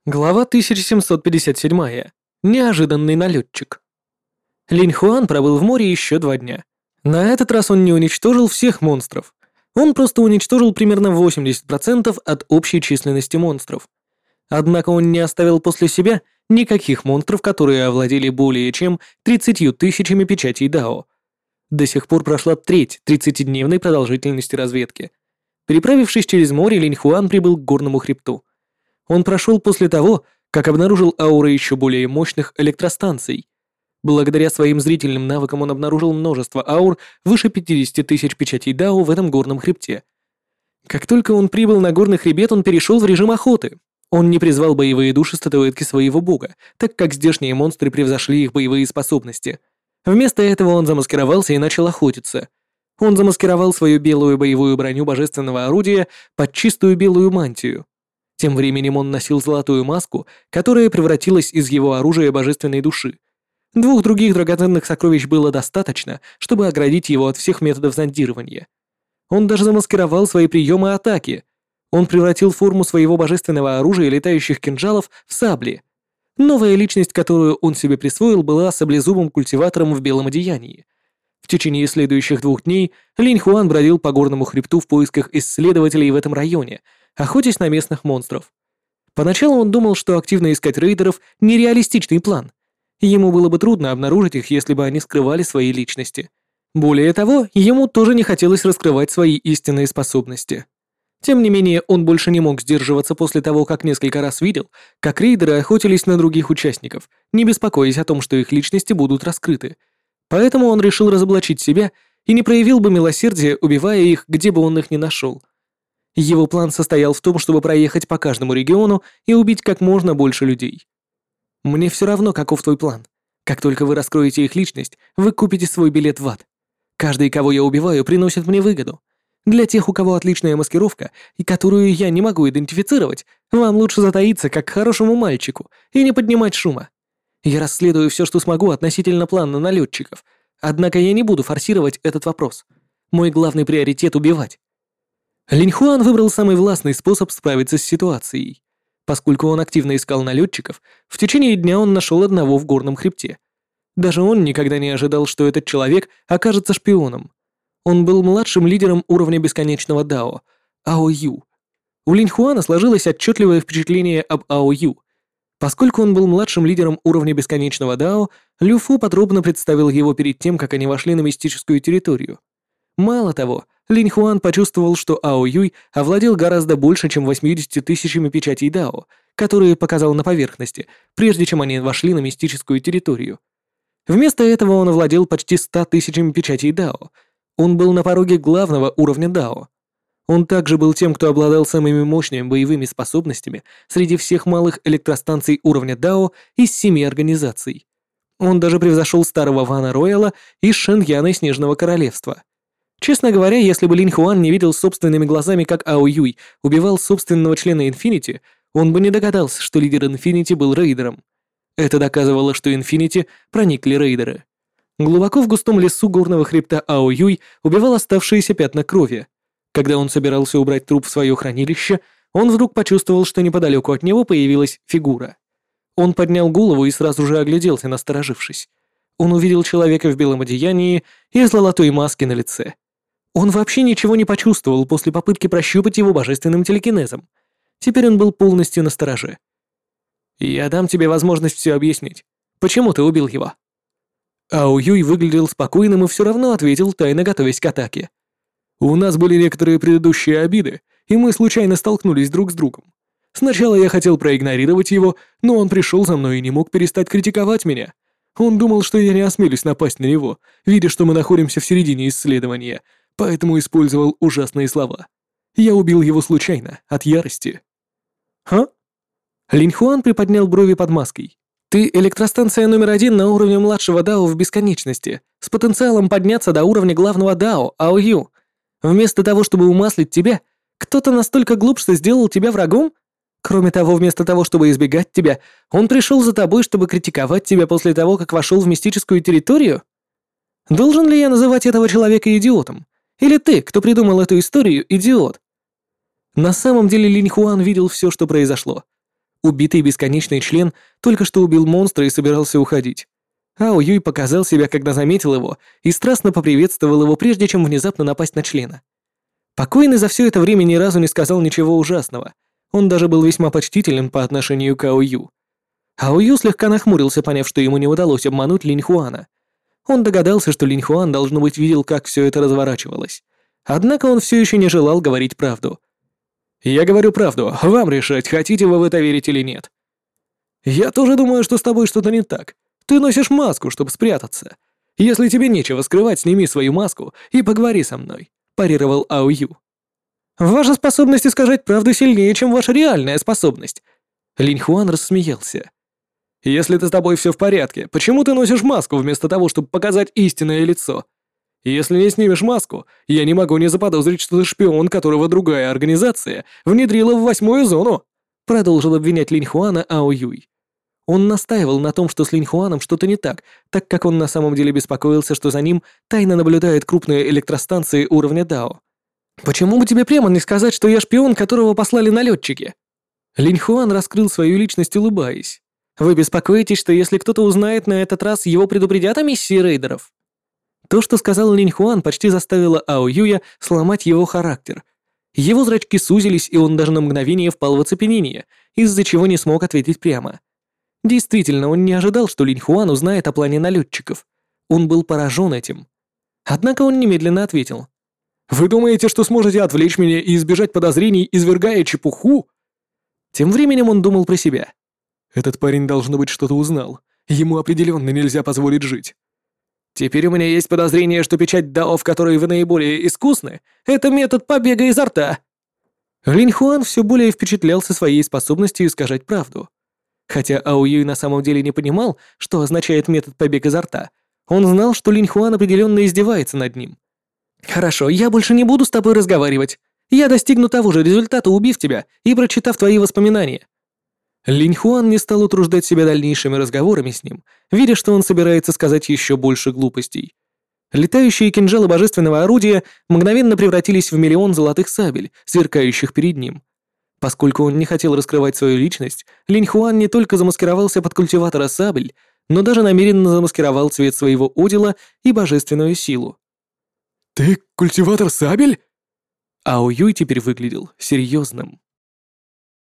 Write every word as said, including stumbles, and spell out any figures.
Глава тысяча семьсот пятьдесят семь. Неожиданный налетчик. Линь Хуан пробыл в море еще два дня. На этот раз он не уничтожил всех монстров. Он просто уничтожил примерно восемьдесят процентов от общей численности монстров. Однако он не оставил после себя никаких монстров, которые овладели более чем тридцатью тысячами печатей Дао. До сих пор прошла треть тридцатидневной продолжительности разведки. Переправившись через море, Линь Хуан прибыл к горному хребту. Он прошел после того, как обнаружил ауры еще более мощных электростанций. Благодаря своим зрительным навыкам он обнаружил множество аур выше пятидесяти тысяч печатей Дао в этом горном хребте. Как только он прибыл на горный хребет, он перешел в режим охоты. Он не призвал боевые души статуэтки своего бога, так как здешние монстры превзошли их боевые способности. Вместо этого он замаскировался и начал охотиться. Он замаскировал свою белую боевую броню божественного орудия под чистую белую мантию. Тем временем он носил золотую маску, которая превратилась из его оружия божественной души. Двух других драгоценных сокровищ было достаточно, чтобы оградить его от всех методов зондирования. Он даже замаскировал свои приемы атаки. Он превратил форму своего божественного оружия летающих кинжалов в сабли. Новая личность, которую он себе присвоил, была саблезубым культиватором в белом одеянии. В течение следующих двух дней Линь Хуан бродил по горному хребту в поисках исследователей в этом районе, охотясь на местных монстров. Поначалу он думал, что активно искать рейдеров — нереалистичный план. Ему было бы трудно обнаружить их, если бы они скрывали свои личности. Более того, ему тоже не хотелось раскрывать свои истинные способности. Тем не менее, он больше не мог сдерживаться после того, как несколько раз видел, как рейдеры охотились на других участников, не беспокоясь о том, что их личности будут раскрыты. Поэтому он решил разоблачить себя и не проявил бы милосердия, убивая их, где бы он их ни нашел. Его план состоял в том, чтобы проехать по каждому региону и убить как можно больше людей. Мне все равно, каков твой план. Как только вы раскроете их личность, вы купите свой билет в ад. Каждый, кого я убиваю, приносит мне выгоду. Для тех, у кого отличная маскировка, и которую я не могу идентифицировать, вам лучше затаиться, как хорошему мальчику, и не поднимать шума. Я расследую все, что смогу относительно плана налетчиков, однако я не буду форсировать этот вопрос. Мой главный приоритет — убивать. Линь Хуан выбрал самый властный способ справиться с ситуацией. Поскольку он активно искал налетчиков, в течение дня он нашел одного в горном хребте. Даже он никогда не ожидал, что этот человек окажется шпионом. Он был младшим лидером уровня бесконечного Дао, Ао Ю. У Линь Хуана сложилось отчетливое впечатление об Ао Ю. Поскольку он был младшим лидером уровня бесконечного Дао, Лю Фу подробно представил его перед тем, как они вошли на мистическую территорию. Мало того, Линь Хуан почувствовал, что Ао Юй овладел гораздо больше, чем восьмидесятью тысячами печатей Дао, которые показал на поверхности, прежде чем они вошли на мистическую территорию. Вместо этого он овладел почти ста тысячами печатей Дао. Он был на пороге главного уровня Дао. Он также был тем, кто обладал самыми мощными боевыми способностями среди всех малых электростанций уровня Дао из семи организаций. Он даже превзошел старого Вана Рояла и Шэньяна Снежного Королевства. Честно говоря, если бы Линь Хуан не видел собственными глазами, как Ао Юй убивал собственного члена Инфинити, он бы не догадался, что лидер Инфинити был рейдером. Это доказывало, что Инфинити проникли рейдеры. Глубоко в густом лесу горного хребта Ао Юй убивал оставшиеся пятна крови. Когда он собирался убрать труп в свое хранилище, он вдруг почувствовал, что неподалеку от него появилась фигура. Он поднял голову и сразу же огляделся, насторожившись. Он увидел человека в белом одеянии и золотой маске на лице. Он вообще ничего не почувствовал после попытки прощупать его божественным телекинезом. Теперь он был полностью настороже. «Я дам тебе возможность все объяснить. Почему ты убил его?» Ао Юй выглядел спокойным и все равно ответил, тайно готовясь к атаке. «У нас были некоторые предыдущие обиды, и мы случайно столкнулись друг с другом. Сначала я хотел проигнорировать его, но он пришел за мной и не мог перестать критиковать меня. Он думал, что я не осмелюсь напасть на него, видя, что мы находимся в середине исследования, поэтому использовал ужасные слова. Я убил его случайно, от ярости». «Ха?» Линь Хуан приподнял брови под маской. «Ты электростанция номер один на уровне младшего Дао в бесконечности, с потенциалом подняться до уровня главного Дао, Ао Ю. Вместо того, чтобы умаслить тебя, кто-то настолько глуп, что сделал тебя врагом? Кроме того, вместо того, чтобы избегать тебя, он пришел за тобой, чтобы критиковать тебя после того, как вошел в мистическую территорию? Должен ли я называть этого человека идиотом? Или ты, кто придумал эту историю, идиот?» На самом деле Линь Хуан видел все, что произошло. Убитый бесконечный член только что убил монстра и собирался уходить. Ао Юй показал себя, когда заметил его, и страстно поприветствовал его, прежде чем внезапно напасть на члена. Покойный за все это время ни разу не сказал ничего ужасного. Он даже был весьма почтителен по отношению к Ао Ю. Ао Ю слегка нахмурился, поняв, что ему не удалось обмануть Линь Хуана. Он догадался, что Линь Хуан, должно быть, видел, как все это разворачивалось. Однако он все еще не желал говорить правду. «Я говорю правду, вам решать, хотите вы в это верить или нет». «Я тоже думаю, что с тобой что-то не так. Ты носишь маску, чтобы спрятаться. Если тебе нечего скрывать, сними свою маску и поговори со мной», – парировал Ао Ю. «Ваша способность искажать правду сильнее, чем ваша реальная способность». Линь Хуан рассмеялся. «Если ты с тобой все в порядке, почему ты носишь маску вместо того, чтобы показать истинное лицо? Если не снимешь маску, я не могу не заподозрить, что ты шпион, которого другая организация внедрила в восьмую зону», продолжил обвинять Линь Хуана Ао Юй. Он настаивал на том, что с Линь Хуаном что-то не так, так как он на самом деле беспокоился, что за ним тайно наблюдают крупные электростанции уровня Дао. «Почему бы тебе прямо не сказать, что я шпион, которого послали налетчики?» Линь Хуан раскрыл свою личность, улыбаясь. «Вы беспокоитесь, что если кто-то узнает на этот раз, его предупредят о миссии рейдеров?» То, что сказал Линь Хуан, почти заставило Ао Юя сломать его характер. Его зрачки сузились, и он даже на мгновение впал в оцепенение, из-за чего не смог ответить прямо. Действительно, он не ожидал, что Линь Хуан узнает о плане налетчиков. Он был поражен этим. Однако он немедленно ответил. «Вы думаете, что сможете отвлечь меня и избежать подозрений, извергая чепуху?» Тем временем он думал про себя. «Этот парень, должно быть, что-то узнал. Ему определенно нельзя позволить жить. Теперь у меня есть подозрение, что печать Дао, в которой вы наиболее искусны, это метод побега изо рта». Линь Хуан все более впечатлялся своей способностью искажать правду. Хотя Ао Юй на самом деле не понимал, что означает метод побега изо рта, он знал, что Линь Хуан определенно издевается над ним. «Хорошо, я больше не буду с тобой разговаривать. Я достигну того же результата, убив тебя и прочитав твои воспоминания». Линь Хуан не стал утруждать себя дальнейшими разговорами с ним, видя, что он собирается сказать еще больше глупостей. Летающие кинжалы божественного орудия мгновенно превратились в миллион золотых сабель, сверкающих перед ним. Поскольку он не хотел раскрывать свою личность, Линь Хуан не только замаскировался под культиватора сабель, но даже намеренно замаскировал цвет своего одела и божественную силу. «Ты культиватор сабель?» Ао Юй теперь выглядел серьезным.